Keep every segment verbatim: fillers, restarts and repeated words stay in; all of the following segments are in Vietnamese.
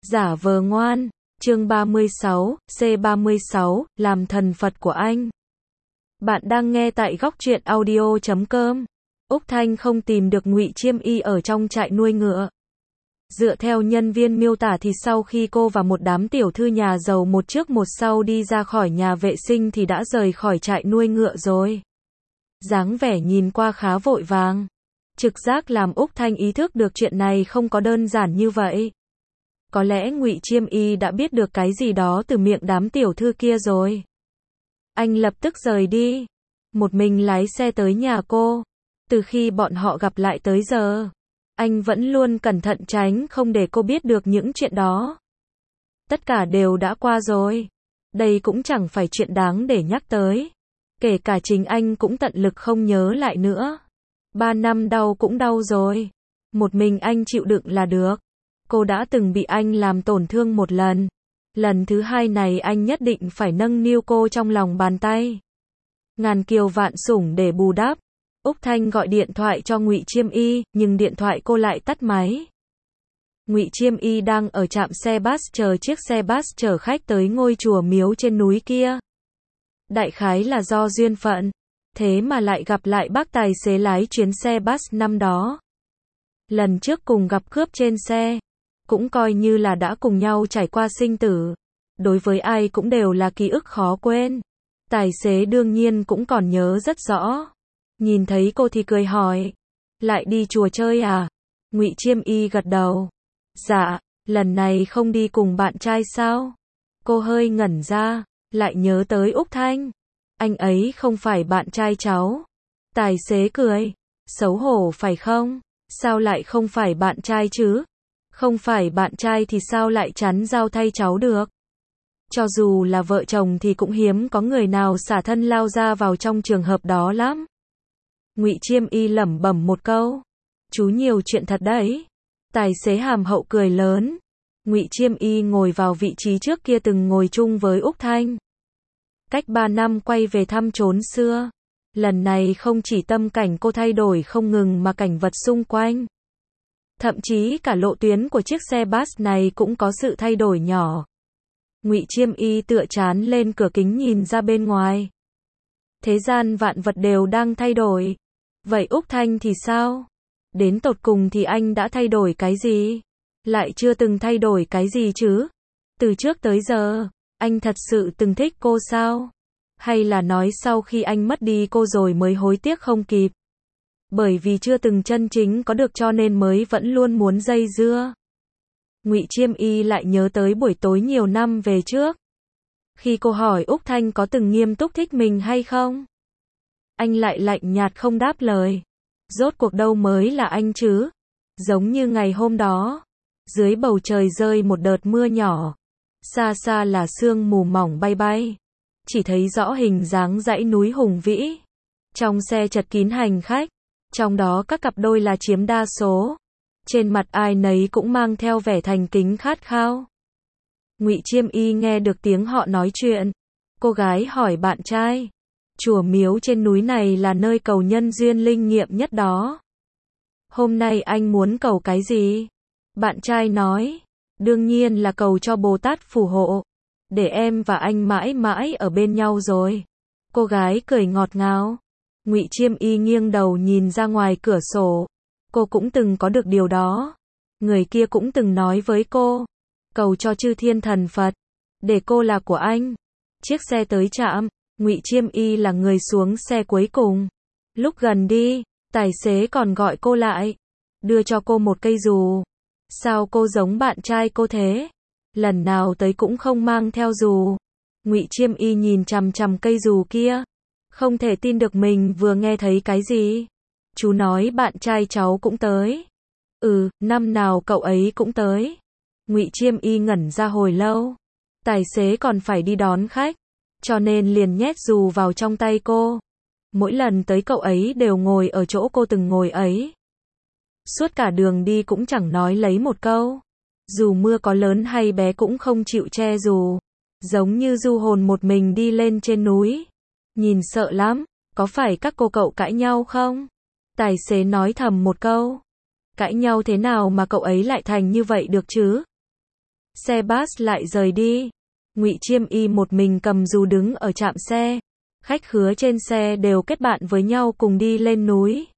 Giả vờ ngoan, chương ba mươi sáu, C ba mươi sáu, làm thần Phật của anh. Bạn đang nghe tại góc truyện audio chấm com. Úc Thanh không tìm được Ngụy Chiêm Y ở trong trại nuôi ngựa. Dựa theo nhân viên miêu tả thì sau khi cô và một đám tiểu thư nhà giàu một trước một sau đi ra khỏi nhà vệ sinh thì đã rời khỏi trại nuôi ngựa rồi. Dáng vẻ nhìn qua khá vội vàng. Trực giác làm Úc Thanh ý thức được chuyện này không có đơn giản như vậy. Có lẽ Ngụy Chiêm Y đã biết được cái gì đó từ miệng đám tiểu thư kia rồi. Anh lập tức rời đi. Một mình lái xe tới nhà cô. Từ khi bọn họ gặp lại tới giờ, anh vẫn luôn cẩn thận tránh không để cô biết được những chuyện đó. Tất cả đều đã qua rồi. Đây cũng chẳng phải chuyện đáng để nhắc tới. Kể cả chính anh cũng tận lực không nhớ lại nữa. Ba năm đau cũng đau rồi. Một mình anh chịu đựng là được. Cô đã từng bị anh làm tổn thương một lần. Lần thứ hai này anh nhất định phải nâng niu cô trong lòng bàn tay. Ngàn kiều vạn sủng để bù đắp. Úc Thanh gọi điện thoại cho Ngụy Chiêm Y, nhưng điện thoại cô lại tắt máy. Ngụy Chiêm Y đang ở trạm xe bus chờ chiếc xe bus chở khách tới ngôi chùa miếu trên núi kia. Đại khái là do duyên phận, thế mà lại gặp lại bác tài xế lái chuyến xe bus năm đó. Lần trước cùng gặp cướp trên xe, cũng coi như là đã cùng nhau trải qua sinh tử. Đối với ai cũng đều là ký ức khó quên. Tài xế đương nhiên cũng còn nhớ rất rõ. Nhìn thấy cô thì cười hỏi, lại đi chùa chơi à? Ngụy Chiêm Y gật đầu. Dạ, lần này không đi cùng bạn trai sao? Cô hơi ngẩn ra, lại nhớ tới Úc Thanh. Anh ấy không phải bạn trai cháu. Tài xế cười, xấu hổ phải không? Sao lại không phải bạn trai chứ? Không phải bạn trai thì sao lại chắn giao thay cháu được? Cho dù là vợ chồng thì cũng hiếm có người nào xả thân lao ra vào trong trường hợp đó lắm. Ngụy Chiêm Y lẩm bẩm một câu. Chú nhiều chuyện thật đấy. Tài xế hàm hậu cười lớn. Ngụy Chiêm Y ngồi vào vị trí trước kia từng ngồi chung với Úc Thanh. Cách ba năm quay về thăm chốn xưa. Lần này không chỉ tâm cảnh cô thay đổi không ngừng mà cảnh vật xung quanh. Thậm chí cả lộ tuyến của chiếc xe bus này cũng có sự thay đổi nhỏ. Ngụy Chiêm Y tựa trán lên cửa kính nhìn ra bên ngoài. Thế gian vạn vật đều đang thay đổi. Vậy Úc Thanh thì sao? Đến tột cùng thì anh đã thay đổi cái gì? Lại chưa từng thay đổi cái gì chứ? Từ trước tới giờ, anh thật sự từng thích cô sao? Hay là nói sau khi anh mất đi cô rồi mới hối tiếc không kịp? Bởi vì chưa từng chân chính có được cho nên mới vẫn luôn muốn dây dưa. Ngụy Chiêm Y lại nhớ tới buổi tối nhiều năm về trước. Khi cô hỏi Úc Thanh có từng nghiêm túc thích mình hay không? Anh lại lạnh nhạt không đáp lời. Rốt cuộc đâu mới là anh chứ? Giống như ngày hôm đó. Dưới bầu trời rơi một đợt mưa nhỏ. Xa xa là sương mù mỏng bay bay. Chỉ thấy rõ hình dáng dãy núi hùng vĩ. Trong xe chật kín hành khách. Trong đó các cặp đôi là chiếm đa số. Trên mặt ai nấy cũng mang theo vẻ thành kính khát khao. Ngụy Chiêm Y nghe được tiếng họ nói chuyện. Cô gái hỏi bạn trai. Chùa miếu trên núi này là nơi cầu nhân duyên linh nghiệm nhất đó. Hôm nay anh muốn cầu cái gì? Bạn trai nói. Đương nhiên là cầu cho Bồ Tát phù hộ. Để em và anh mãi mãi ở bên nhau rồi. Cô gái cười ngọt ngào. Ngụy Chiêm Y nghiêng đầu nhìn ra ngoài cửa sổ. Cô cũng từng có được điều đó. Người kia cũng từng nói với cô. Cầu cho chư thiên thần Phật. Để cô là của anh. Chiếc xe tới trạm. Ngụy Chiêm Y là người xuống xe cuối cùng. Lúc gần đi, tài xế còn gọi cô lại. Đưa cho cô một cây dù. Sao cô giống bạn trai cô thế? Lần nào tới cũng không mang theo dù. Ngụy Chiêm Y nhìn chằm chằm cây dù kia. Không thể tin được mình vừa nghe thấy cái gì. Chú nói bạn trai cháu cũng tới. Ừ, năm nào cậu ấy cũng tới. Ngụy Chiêm Y ngẩn ra hồi lâu. Tài xế còn phải đi đón khách. Cho nên liền nhét dù vào trong tay cô. Mỗi lần tới cậu ấy đều ngồi ở chỗ cô từng ngồi ấy. Suốt cả đường đi cũng chẳng nói lấy một câu. Dù mưa có lớn hay bé cũng không chịu che dù. Giống như du hồn một mình đi lên trên núi. Nhìn sợ lắm, có phải các cô cậu cãi nhau không? Tài xế nói thầm một câu. Cãi nhau thế nào mà cậu ấy lại thành như vậy được chứ? Xe bus lại rời đi. Ngụy Chiêm Y một mình cầm dù đứng ở trạm xe. Khách khứa trên xe đều kết bạn với nhau cùng đi lên núi.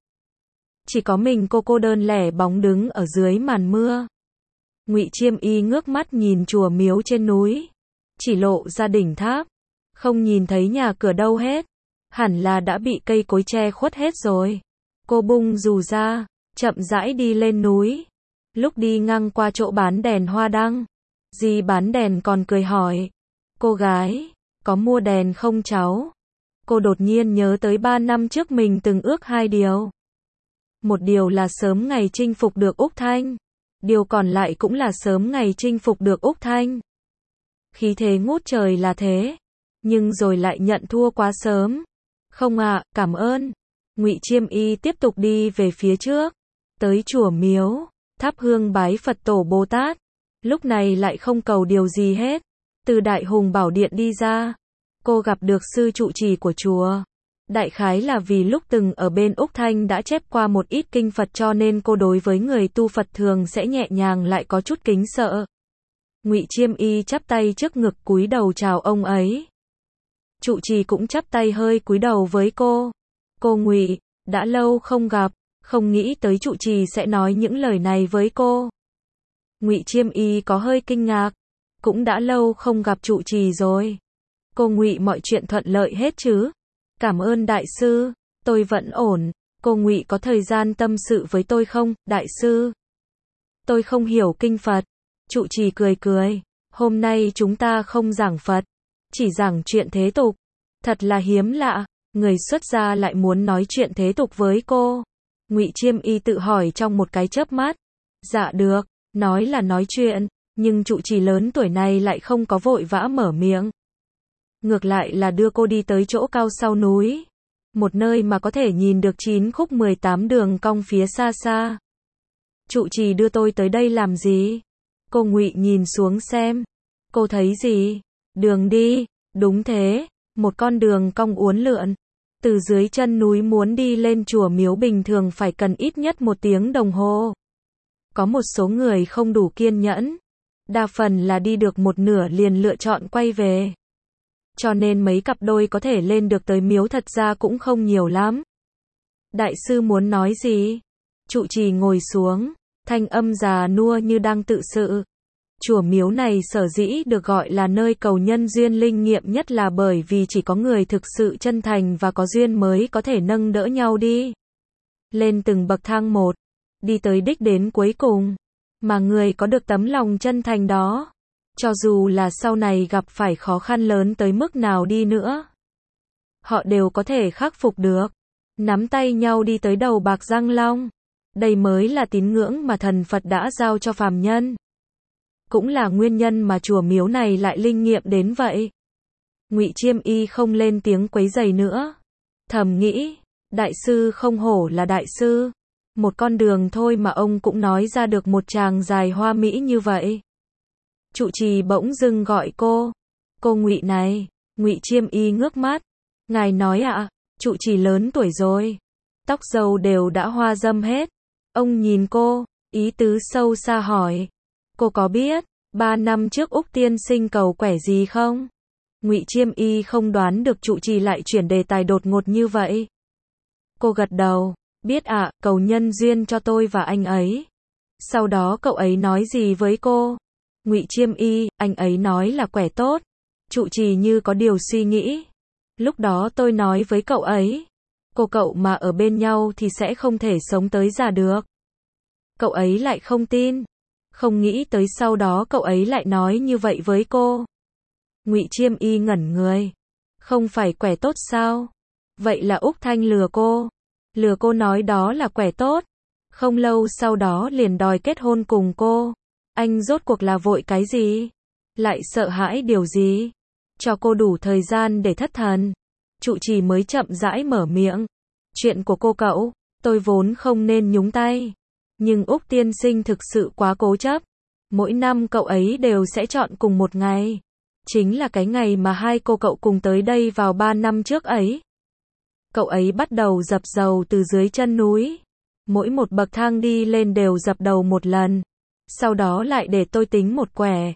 Chỉ có mình cô cô đơn lẻ bóng đứng ở dưới màn mưa. Ngụy Chiêm Y ngước mắt nhìn chùa miếu trên núi, chỉ lộ ra đỉnh tháp, không nhìn thấy nhà cửa đâu hết, hẳn là đã bị cây cối che khuất hết rồi. Cô bung dù ra, chậm rãi đi lên núi. Lúc đi ngang qua chỗ bán đèn hoa đăng, dì bán đèn còn cười hỏi, cô gái, có mua đèn không cháu? Cô đột nhiên nhớ tới ba năm trước mình từng ước hai điều. Một điều là sớm ngày chinh phục được Úc Thanh. Điều còn lại cũng là sớm ngày chinh phục được Úc Thanh. Khí thế ngút trời là thế, nhưng rồi lại nhận thua quá sớm. Không ạ, à, cảm ơn. Ngụy Chiêm Y tiếp tục đi về phía trước, tới chùa miếu, thắp hương bái Phật tổ Bồ Tát. Lúc này lại không cầu điều gì hết. Từ Đại Hùng Bảo Điện đi ra, cô gặp được sư trụ trì của chùa. Đại khái là vì lúc từng ở bên Úc Thanh đã chép qua một ít kinh Phật cho nên cô đối với người tu Phật thường sẽ nhẹ nhàng lại có chút kính sợ. Ngụy Chiêm Y chắp tay trước ngực cúi đầu chào ông ấy. Trụ trì cũng chắp tay hơi cúi đầu với cô. Cô Ngụy, đã lâu không gặp, không nghĩ tới trụ trì sẽ nói những lời này với cô. Ngụy Chiêm Y có hơi kinh ngạc, cũng đã lâu không gặp trụ trì rồi. Cô Ngụy, mọi chuyện thuận lợi hết chứ? Cảm ơn đại sư, tôi vẫn ổn. Cô Ngụy, có thời gian tâm sự với tôi không, đại sư? Tôi không hiểu kinh Phật. Trụ trì cười cười, hôm nay chúng ta không giảng Phật, chỉ giảng chuyện thế tục. Thật là hiếm lạ, người xuất gia lại muốn nói chuyện thế tục với cô. Ngụy Chiêm Y tự hỏi trong một cái chớp mắt. Dạ được, nói là nói chuyện, nhưng trụ trì lớn tuổi này lại không có vội vã mở miệng. Ngược lại là đưa cô đi tới chỗ cao sau núi. Một nơi mà có thể nhìn được chín khúc mười tám đường cong phía xa xa. Trụ trì đưa tôi tới đây làm gì? Cô Ngụy nhìn xuống xem. Cô thấy gì? Đường đi. Đúng thế, một con đường cong uốn lượn. Từ dưới chân núi muốn đi lên chùa miếu bình thường phải cần ít nhất một tiếng đồng hồ. Có một số người không đủ kiên nhẫn. Đa phần là đi được một nửa liền lựa chọn quay về. Cho nên mấy cặp đôi có thể lên được tới miếu thật ra cũng không nhiều lắm. Đại sư muốn nói gì? Trụ trì ngồi xuống, thanh âm già nua như đang tự sự. Chùa miếu này sở dĩ được gọi là nơi cầu nhân duyên linh nghiệm nhất là bởi vì chỉ có người thực sự chân thành và có duyên mới có thể nâng đỡ nhau đi lên từng bậc thang một, đi tới đích đến cuối cùng. Mà người có được tấm lòng chân thành đó, cho dù là sau này gặp phải khó khăn lớn tới mức nào đi nữa, họ đều có thể khắc phục được. Nắm tay nhau đi tới đầu bạc răng long. Đây mới là tín ngưỡng mà thần Phật đã giao cho phàm nhân. Cũng là nguyên nhân mà chùa miếu này lại linh nghiệm đến vậy. Ngụy Chiêm Y không lên tiếng quấy rầy nữa. Thầm nghĩ, đại sư không hổ là đại sư. Một con đường thôi mà ông cũng nói ra được một tràng dài hoa mỹ như vậy. Trụ trì bỗng dưng gọi cô. Cô Ngụy này. Ngụy Chiêm Y ngước mắt. Ngài nói ạ, à, trụ trì lớn tuổi rồi. Tóc râu đều đã hoa râm hết. Ông nhìn cô, ý tứ sâu xa hỏi. Cô có biết, ba năm trước Úc tiên sinh cầu quẻ gì không? Ngụy Chiêm Y không đoán được trụ trì lại chuyển đề tài đột ngột như vậy. Cô gật đầu, biết ạ, à, cầu nhân duyên cho tôi và anh ấy. Sau đó cậu ấy nói gì với cô? Ngụy Chiêm Y, anh ấy nói là quẻ tốt. Trụ trì như có điều suy nghĩ. Lúc đó tôi nói với cậu ấy, cô cậu mà ở bên nhau thì sẽ không thể sống tới già được. Cậu ấy lại không tin. Không nghĩ tới sau đó cậu ấy lại nói như vậy với cô. Ngụy Chiêm Y ngẩn người. Không phải quẻ tốt sao? Vậy là Úc Thanh lừa cô. Lừa cô nói đó là quẻ tốt. Không lâu sau đó liền đòi kết hôn cùng cô. Anh rốt cuộc là vội cái gì? Lại sợ hãi điều gì? Cho cô đủ thời gian để thất thần. Trụ trì mới chậm rãi mở miệng. Chuyện của cô cậu, tôi vốn không nên nhúng tay. Nhưng Úc tiên sinh thực sự quá cố chấp. Mỗi năm cậu ấy đều sẽ chọn cùng một ngày. Chính là cái ngày mà hai cô cậu cùng tới đây vào ba năm trước ấy. Cậu ấy bắt đầu dập dầu từ dưới chân núi. Mỗi một bậc thang đi lên đều dập đầu một lần. Sau đó lại để tôi tính một quẻ.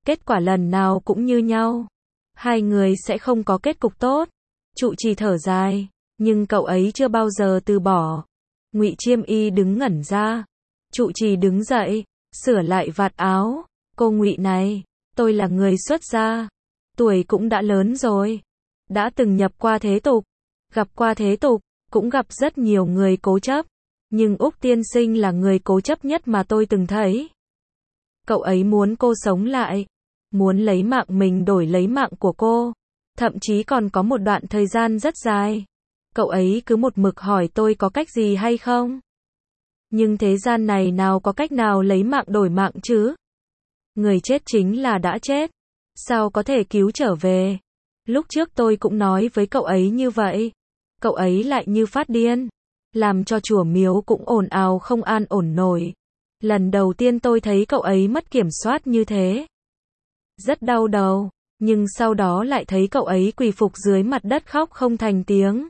kết quả lần nào cũng như nhau. Hai người sẽ không có kết cục tốt. Trụ trì thở dài, nhưng cậu ấy chưa bao giờ từ bỏ. Ngụy Chiêm Y đứng ngẩn ra. Trụ trì đứng dậy, sửa lại vạt áo. Cô Ngụy này, tôi là người xuất gia, tuổi cũng đã lớn rồi, đã từng nhập qua thế tục, gặp qua thế tục, cũng gặp rất nhiều người cố chấp, nhưng Úc tiên sinh là người cố chấp nhất mà tôi từng thấy. Cậu ấy muốn cô sống lại, muốn lấy mạng mình đổi lấy mạng của cô, thậm chí còn có một đoạn thời gian rất dài. Cậu ấy cứ một mực hỏi tôi có cách gì hay không. Nhưng thế gian này nào có cách nào lấy mạng đổi mạng chứ? Người chết chính là đã chết, sao có thể cứu trở về? Lúc trước tôi cũng nói với cậu ấy như vậy, cậu ấy lại như phát điên, làm cho chùa miếu cũng ồn ào không an ổn nổi. Lần đầu tiên tôi thấy cậu ấy mất kiểm soát như thế, rất đau đầu, nhưng sau đó lại thấy cậu ấy quỳ phục dưới mặt đất khóc không thành tiếng.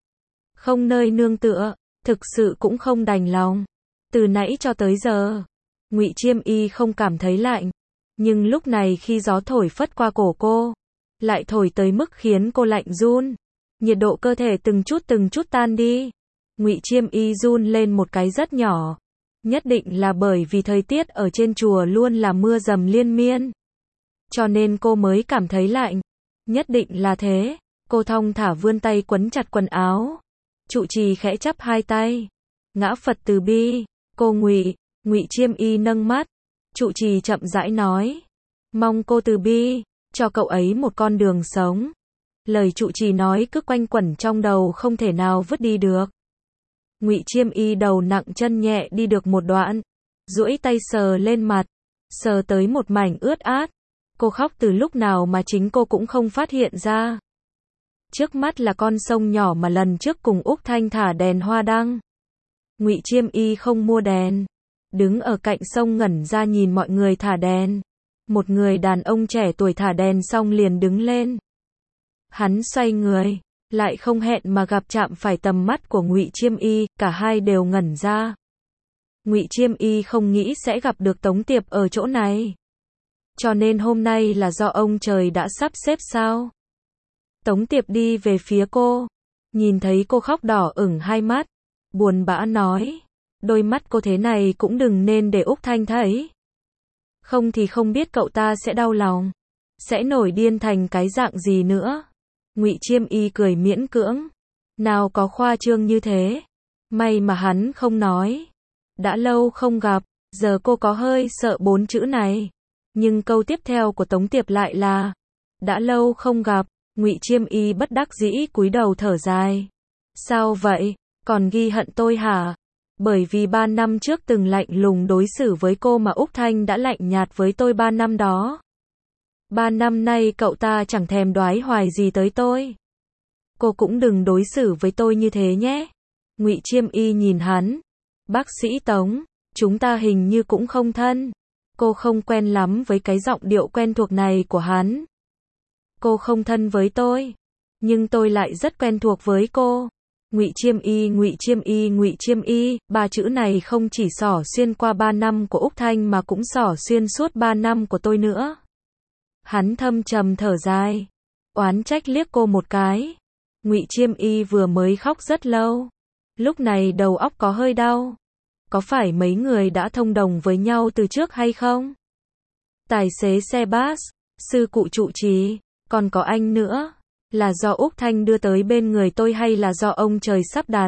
Không nơi nương tựa, thực sự cũng không đành lòng. Từ nãy cho tới giờ, Ngụy Chiêm Y không cảm thấy lạnh, nhưng lúc này khi gió thổi phất qua cổ cô, lại thổi tới mức khiến cô lạnh run. Nhiệt độ cơ thể từng chút từng chút tan đi. Ngụy Chiêm Y run lên một cái rất nhỏ. Nhất định là bởi vì thời tiết ở trên chùa luôn là mưa dầm liên miên, cho nên cô mới cảm thấy lạnh. Nhất định là thế. Cô thong thả vươn tay quấn chặt quần áo. Trụ trì khẽ chắp hai tay. Ngã Phật từ bi. Cô Ngụy. Ngụy Chiêm Y nâng mắt. Trụ trì chậm rãi nói, mong cô từ bi, cho cậu ấy một con đường sống. Lời trụ trì nói cứ quanh quẩn trong đầu không thể nào vứt đi được. Ngụy Chiêm Y đầu nặng chân nhẹ đi được một đoạn, duỗi tay sờ lên mặt, sờ tới một mảnh ướt át. Cô khóc từ lúc nào mà chính cô cũng không phát hiện ra. Trước mắt là con sông nhỏ mà lần trước cùng Úc Thanh thả đèn hoa đăng. Ngụy Chiêm Y không mua đèn, đứng ở cạnh sông ngẩn ra nhìn mọi người thả đèn. Một người đàn ông trẻ tuổi thả đèn xong liền đứng lên. Hắn xoay người, lại không hẹn mà gặp chạm phải tầm mắt của Ngụy Chiêm Y, cả hai đều ngẩn ra. Ngụy Chiêm Y không nghĩ sẽ gặp được Tống Tiệp ở chỗ này. Cho nên hôm nay là do ông trời đã sắp xếp sao? Tống Tiệp đi về phía cô, nhìn thấy cô khóc đỏ ửng hai mắt, buồn bã nói, đôi mắt cô thế này cũng đừng nên để Úc Thanh thấy. Không thì không biết cậu ta sẽ đau lòng, sẽ nổi điên thành cái dạng gì nữa. Ngụy Chiêm Y cười miễn cưỡng, nào có khoa trương như thế. May mà hắn không nói. Đã lâu không gặp, giờ cô có hơi sợ bốn chữ này. Nhưng câu tiếp theo của Tống Tiệp lại là, đã lâu không gặp. Ngụy Chiêm Y bất đắc dĩ cúi đầu thở dài. Sao vậy, còn ghi hận tôi hả? Bởi vì ba năm trước từng lạnh lùng đối xử với cô mà Úc Thanh đã lạnh nhạt với tôi ba năm đó. Ba năm nay cậu ta chẳng thèm đoái hoài gì tới tôi. Cô cũng đừng đối xử với tôi như thế nhé. Ngụy Chiêm Y nhìn hắn. Bác sĩ Tống, chúng ta hình như cũng không thân. Cô không quen lắm với cái giọng điệu quen thuộc này của hắn. Cô không thân với tôi, nhưng tôi lại rất quen thuộc với cô. Ngụy Chiêm Y, Ngụy Chiêm Y, Ngụy Chiêm Y, ba chữ này không chỉ xỏ xuyên qua ba năm của Úc Thanh mà cũng xỏ xuyên suốt ba năm của tôi nữa. Hắn thâm trầm thở dài, oán trách liếc cô một cái. Ngụy Chiêm Y vừa mới khóc rất lâu, lúc này đầu óc có hơi đau. Có phải mấy người đã thông đồng với nhau từ trước hay không? Tài xế xe bus, sư cụ trụ trì, còn có anh nữa, là do Úc Thanh đưa tới bên người tôi hay là do ông trời sắp đặt?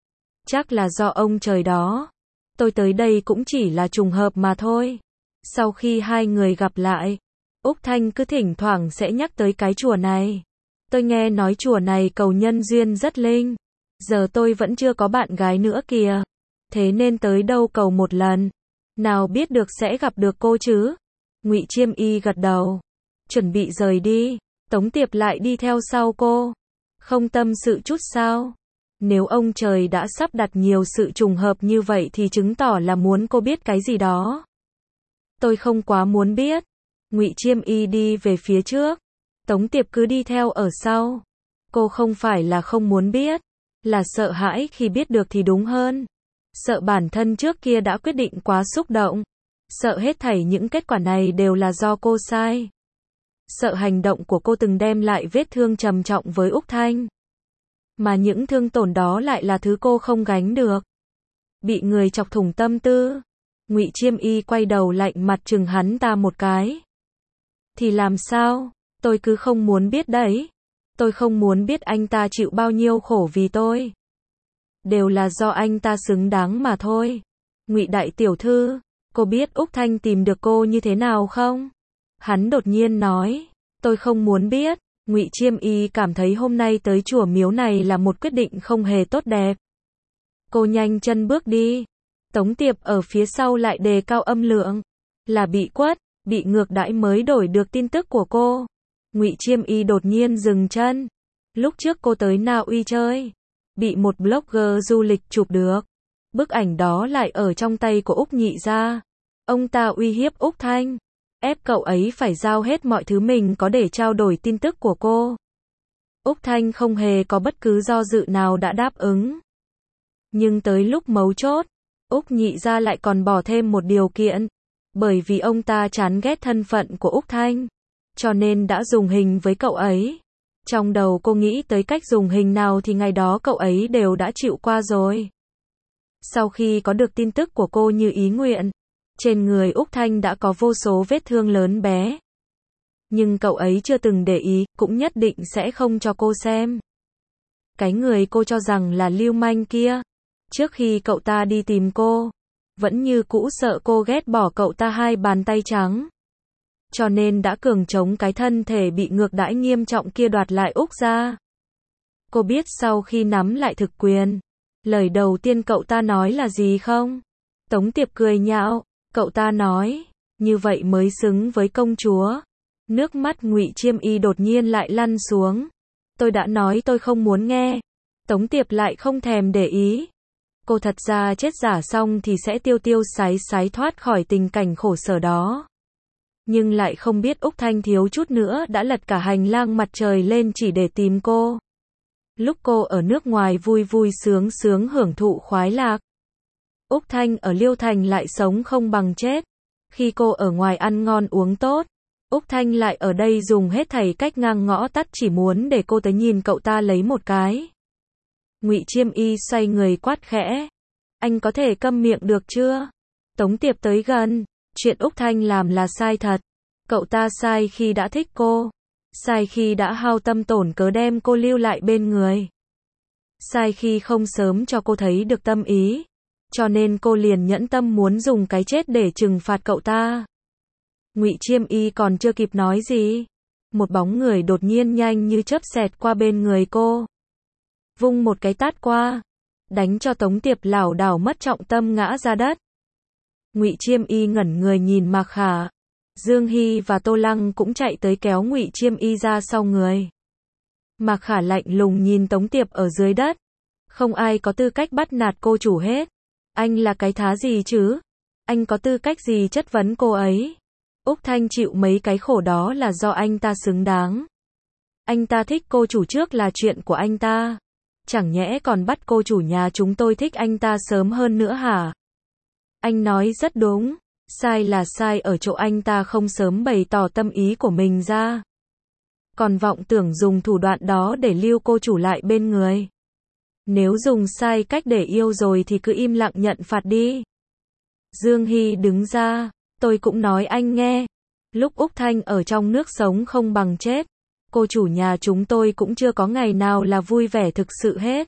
Chắc là do ông trời đó. Tôi tới đây cũng chỉ là trùng hợp mà thôi. Sau khi hai người gặp lại, Úc Thanh cứ thỉnh thoảng sẽ nhắc tới cái chùa này. Tôi nghe nói chùa này cầu nhân duyên rất linh. Giờ tôi vẫn chưa có bạn gái nữa kìa. Thế nên tới đâu cầu một lần. Nào biết được sẽ gặp được cô chứ? Ngụy Chiêm Y gật đầu, chuẩn bị rời đi. Tống Tiệp lại đi theo sau cô. Không tâm sự chút sao? Nếu ông trời đã sắp đặt nhiều sự trùng hợp như vậy thì chứng tỏ là muốn cô biết cái gì đó. Tôi không quá muốn biết. Ngụy Chiêm Y đi về phía trước. Tống Tiệp cứ đi theo ở sau. Cô không phải là không muốn biết, là sợ hãi khi biết được thì đúng hơn. Sợ bản thân trước kia đã quyết định quá xúc động. Sợ hết thảy những kết quả này đều là do cô sai. Sợ hành động của cô từng đem lại vết thương trầm trọng với Úc Thanh. Mà những thương tổn đó lại là thứ cô không gánh được. Bị người chọc thủng tâm tư. Ngụy Chiêm Y quay đầu lạnh mặt trừng hắn ta một cái. Thì làm sao? Tôi cứ không muốn biết đấy. Tôi không muốn biết anh ta chịu bao nhiêu khổ vì tôi. Đều là do anh ta xứng đáng mà thôi. Ngụy đại tiểu thư, cô biết Úc Thanh tìm được cô như thế nào không? Hắn đột nhiên nói. Tôi không muốn biết. Ngụy Chiêm Y cảm thấy hôm nay tới chùa miếu này là một quyết định không hề tốt đẹp. Cô nhanh chân bước đi. Tống Tiệp ở phía sau lại đề cao âm lượng. Là bị quất, bị ngược đãi mới đổi được tin tức của cô. Ngụy Chiêm Y đột nhiên dừng chân. Lúc trước cô tới Na Uy chơi, bị một blogger du lịch chụp được. Bức ảnh đó lại ở trong tay của Úc Nhị gia. Ông ta uy hiếp Úc Thanh, ép cậu ấy phải giao hết mọi thứ mình có để trao đổi tin tức của cô. Úc Thanh không hề có bất cứ do dự nào đã đáp ứng. Nhưng tới lúc mấu chốt, Úc Nhị gia lại còn bỏ thêm một điều kiện. Bởi vì ông ta chán ghét thân phận của Úc Thanh, cho nên đã dùng hình với cậu ấy. Trong đầu cô nghĩ tới cách dùng hình nào thì ngày đó cậu ấy đều đã chịu qua rồi. Sau khi có được tin tức của cô như ý nguyện, trên người Úc Thanh đã có vô số vết thương lớn bé. Nhưng cậu ấy chưa từng để ý, cũng nhất định sẽ không cho cô xem. Cái người cô cho rằng là lưu manh kia, trước khi cậu ta đi tìm cô, vẫn như cũ sợ cô ghét bỏ cậu ta hai bàn tay trắng. Cho nên đã cường chống cái thân thể bị ngược đãi nghiêm trọng kia đoạt lại Úc ra. Cô biết sau khi nắm lại thực quyền, lời đầu tiên cậu ta nói là gì không? Tống Tiệp cười nhạo, cậu ta nói, như vậy mới xứng với công chúa. Nước mắt Ngụy Chiêm Y đột nhiên lại lăn xuống. Tôi đã nói tôi không muốn nghe. Tống Tiệp lại không thèm để ý. Cô thật ra chết giả xong thì sẽ tiêu tiêu sái sái thoát khỏi tình cảnh khổ sở đó. Nhưng lại không biết Úc Thanh thiếu chút nữa đã lật cả hành lang mặt trời lên chỉ để tìm cô. Lúc cô ở nước ngoài vui vui sướng sướng hưởng thụ khoái lạc, Úc Thanh ở Liêu Thành lại sống không bằng chết. Khi cô ở ngoài ăn ngon uống tốt, Úc Thanh lại ở đây dùng hết thảy cách ngang ngõ tắt chỉ muốn để cô tới nhìn cậu ta lấy một cái. Ngụy Chiêm Y xoay người quát khẽ. Anh có thể câm miệng được chưa? Tống Tiệp tới gần. Chuyện Úc Thanh làm là sai thật. Cậu ta sai khi đã thích cô. Sai khi đã hao tâm tổn cớ đem cô lưu lại bên người. Sai khi không sớm cho cô thấy được tâm ý. Cho nên cô liền nhẫn tâm muốn dùng cái chết để trừng phạt cậu ta. Ngụy Chiêm Y còn chưa kịp nói gì, một bóng người đột nhiên nhanh như chớp xẹt qua bên người cô. Vung một cái tát qua, đánh cho Tống Tiệp lảo đảo mất trọng tâm ngã ra đất. Ngụy Chiêm Y ngẩn người nhìn Mạc Khả. Dương Hy và Tô Lăng cũng chạy tới kéo Ngụy Chiêm Y ra sau người. Mạc Khả lạnh lùng nhìn Tống Tiệp ở dưới đất. Không ai có tư cách bắt nạt cô chủ hết. Anh là cái thá gì chứ? Anh có tư cách gì chất vấn cô ấy? Úc Thanh chịu mấy cái khổ đó là do anh ta xứng đáng. Anh ta thích cô chủ trước là chuyện của anh ta. Chẳng nhẽ còn bắt cô chủ nhà chúng tôi thích anh ta sớm hơn nữa hả? Anh nói rất đúng. Sai là sai ở chỗ anh ta không sớm bày tỏ tâm ý của mình ra. Còn vọng tưởng dùng thủ đoạn đó để lưu cô chủ lại bên người. Nếu dùng sai cách để yêu rồi thì cứ im lặng nhận phạt đi. Dương Hy đứng ra. Tôi cũng nói anh nghe. Lúc Úc Thanh ở trong nước sống không bằng chết, cô chủ nhà chúng tôi cũng chưa có ngày nào là vui vẻ thực sự hết.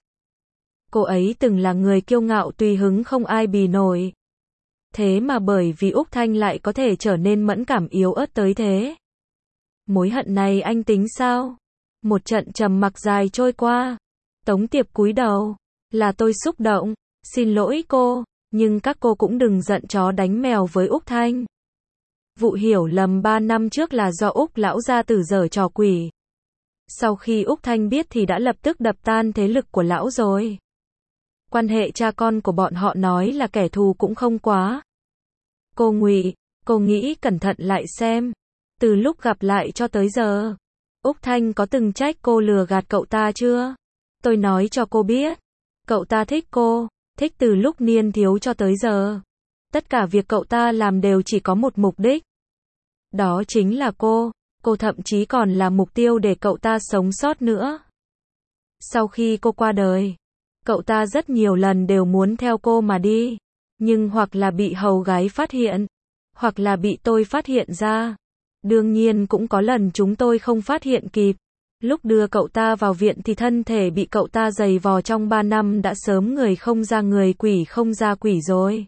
Cô ấy từng là người kiêu ngạo tùy hứng không ai bì nổi. Thế mà bởi vì Úc Thanh lại có thể trở nên mẫn cảm yếu ớt tới thế. Mối hận này anh tính sao? Một trận trầm mặc dài trôi qua. Tống Tiệp cúi đầu. Là tôi xúc động. Xin lỗi cô. Nhưng các cô cũng đừng giận chó đánh mèo với Úc Thanh. Vụ hiểu lầm ba năm trước là do Úc lão gia tử giở trò quỷ. Sau khi Úc Thanh biết thì đã lập tức đập tan thế lực của lão rồi. Quan hệ cha con của bọn họ nói là kẻ thù cũng không quá. Cô Ngụy, cô nghĩ cẩn thận lại xem. Từ lúc gặp lại cho tới giờ, Úc Thanh có từng trách cô lừa gạt cậu ta chưa? Tôi nói cho cô biết, cậu ta thích cô, thích từ lúc niên thiếu cho tới giờ. Tất cả việc cậu ta làm đều chỉ có một mục đích. Đó chính là cô. Cô thậm chí còn là mục tiêu để cậu ta sống sót nữa. Sau khi cô qua đời, cậu ta rất nhiều lần đều muốn theo cô mà đi. Nhưng hoặc là bị hầu gái phát hiện, hoặc là bị tôi phát hiện ra. Đương nhiên cũng có lần chúng tôi không phát hiện kịp. Lúc đưa cậu ta vào viện thì thân thể bị cậu ta giày vò trong ba năm đã sớm người không ra người quỷ không ra quỷ rồi.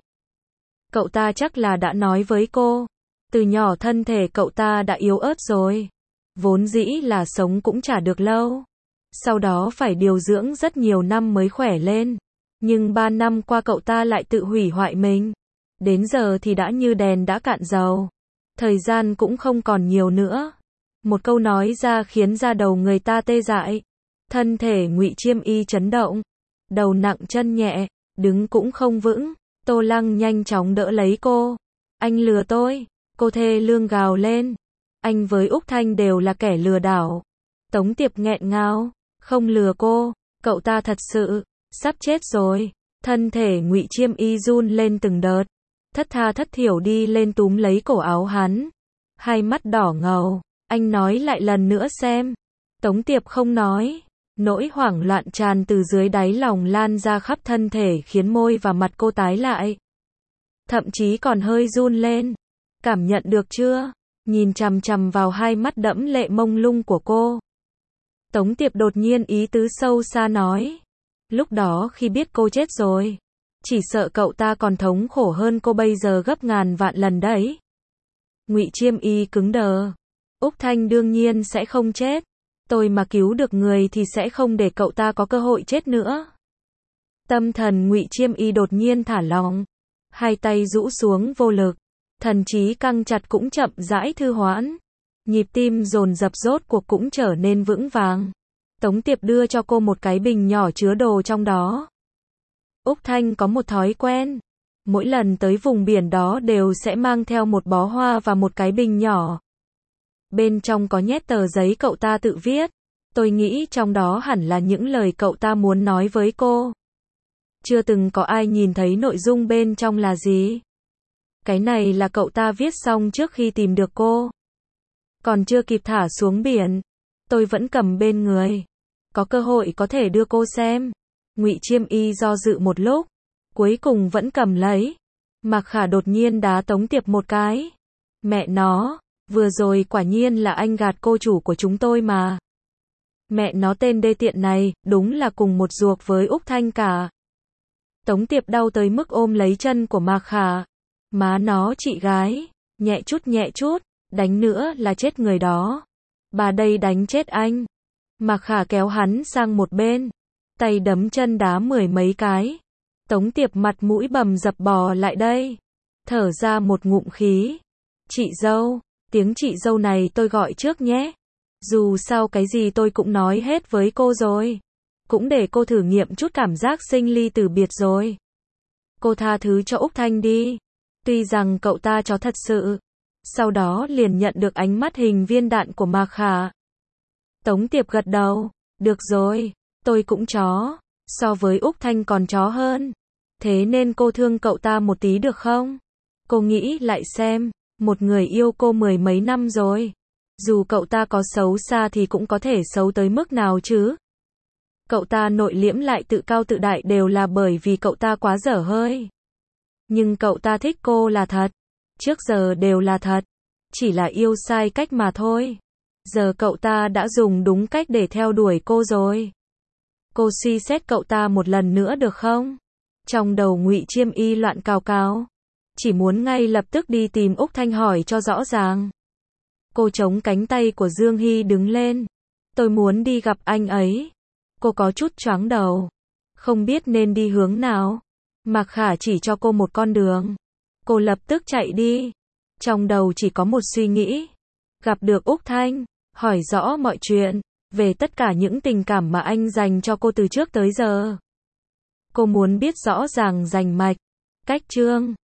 Cậu ta chắc là đã nói với cô. Từ nhỏ thân thể cậu ta đã yếu ớt rồi. Vốn dĩ là sống cũng chả được lâu. Sau đó phải điều dưỡng rất nhiều năm mới khỏe lên. Nhưng ba năm qua cậu ta lại tự hủy hoại mình. Đến giờ thì đã như đèn đã cạn dầu. Thời gian cũng không còn nhiều nữa. Một câu nói ra khiến da đầu người ta tê dại. Thân thể Ngụy Chiêm Y chấn động. Đầu nặng chân nhẹ, đứng cũng không vững. Tô Lăng nhanh chóng đỡ lấy cô. Anh lừa tôi. Cô thê lương gào lên. Anh với Úc Thanh đều là kẻ lừa đảo. Tống Tiệp nghẹn ngào. Không lừa cô. Cậu ta thật sự sắp chết rồi. Thân thể Ngụy Chiêm Y run lên từng đợt. Thất tha thất thiểu đi lên túm lấy cổ áo hắn. Hai mắt đỏ ngầu. Anh nói lại lần nữa xem. Tống Tiệp không nói. Nỗi hoảng loạn tràn từ dưới đáy lòng lan ra khắp thân thể khiến môi và mặt cô tái lại. Thậm chí còn hơi run lên. Cảm nhận được chưa? Nhìn chằm chằm vào hai mắt đẫm lệ mông lung của cô. Tống Tiệp đột nhiên ý tứ sâu xa nói. Lúc đó khi biết cô chết rồi, chỉ sợ cậu ta còn thống khổ hơn cô bây giờ gấp ngàn vạn lần đấy. Ngụy Chiêm Y cứng đờ. Úc Thanh đương nhiên sẽ không chết. Tôi mà cứu được người thì sẽ không để cậu ta có cơ hội chết nữa. Tâm thần Ngụy Chiêm Y đột nhiên thả lỏng. Hai tay rũ xuống vô lực. Thần trí căng chặt cũng chậm rãi thư hoãn. Nhịp tim dồn dập rốt cuộc cũng trở nên vững vàng. Tống Tiệp đưa cho cô một cái bình nhỏ chứa đồ trong đó. Úc Thanh có một thói quen. Mỗi lần tới vùng biển đó đều sẽ mang theo một bó hoa và một cái bình nhỏ. Bên trong có nhét tờ giấy cậu ta tự viết. Tôi nghĩ trong đó hẳn là những lời cậu ta muốn nói với cô. Chưa từng có ai nhìn thấy nội dung bên trong là gì. Cái này là cậu ta viết xong trước khi tìm được cô. Còn chưa kịp thả xuống biển. Tôi vẫn cầm bên người. Có cơ hội có thể đưa cô xem. Ngụy Chiêm Y do dự một lúc. Cuối cùng vẫn cầm lấy. Mạc Khả đột nhiên đá Tống Tiệp một cái. Mẹ nó, vừa rồi quả nhiên là anh gạt cô chủ của chúng tôi mà. Mẹ nó tên đê tiện này, đúng là cùng một ruột với Úc Thanh cả. Tống Tiệp đau tới mức ôm lấy chân của Mạc Khả. Má nó chị gái, nhẹ chút nhẹ chút, đánh nữa là chết người đó. Bà đây đánh chết anh. Mạc Khả kéo hắn sang một bên, tay đấm chân đá mười mấy cái. Tống Tiệp mặt mũi bầm dập bò lại đây, thở ra một ngụm khí. Chị dâu, tiếng chị dâu này tôi gọi trước nhé. Dù sao cái gì tôi cũng nói hết với cô rồi. Cũng để cô thử nghiệm chút cảm giác sinh ly từ biệt rồi. Cô tha thứ cho Úc Thanh đi. Tuy rằng cậu ta chó thật sự. Sau đó liền nhận được ánh mắt hình viên đạn của Mạc Khả. Tống Tiệp gật đầu. Được rồi, tôi cũng chó. So với Úc Thanh còn chó hơn. Thế nên cô thương cậu ta một tí được không? Cô nghĩ lại xem. Một người yêu cô mười mấy năm rồi. Dù cậu ta có xấu xa thì cũng có thể xấu tới mức nào chứ? Cậu ta nội liễm lại tự cao tự đại đều là bởi vì cậu ta quá dở hơi. Nhưng cậu ta thích cô là thật. Trước giờ đều là thật. Chỉ là yêu sai cách mà thôi. Giờ cậu ta đã dùng đúng cách để theo đuổi cô rồi. Cô suy xét cậu ta một lần nữa được không? Trong đầu Ngụy Chiêm Y loạn cào cào. Chỉ muốn ngay lập tức đi tìm Úc Thanh hỏi cho rõ ràng. Cô chống cánh tay của Dương Hy đứng lên. Tôi muốn đi gặp anh ấy. Cô có chút choáng đầu. Không biết nên đi hướng nào. Mạc Khả chỉ cho cô một con đường. Cô lập tức chạy đi. Trong đầu chỉ có một suy nghĩ. Gặp được Úc Thanh. Hỏi rõ mọi chuyện. Về tất cả những tình cảm mà anh dành cho cô từ trước tới giờ. Cô muốn biết rõ ràng rành mạch. Cách chương.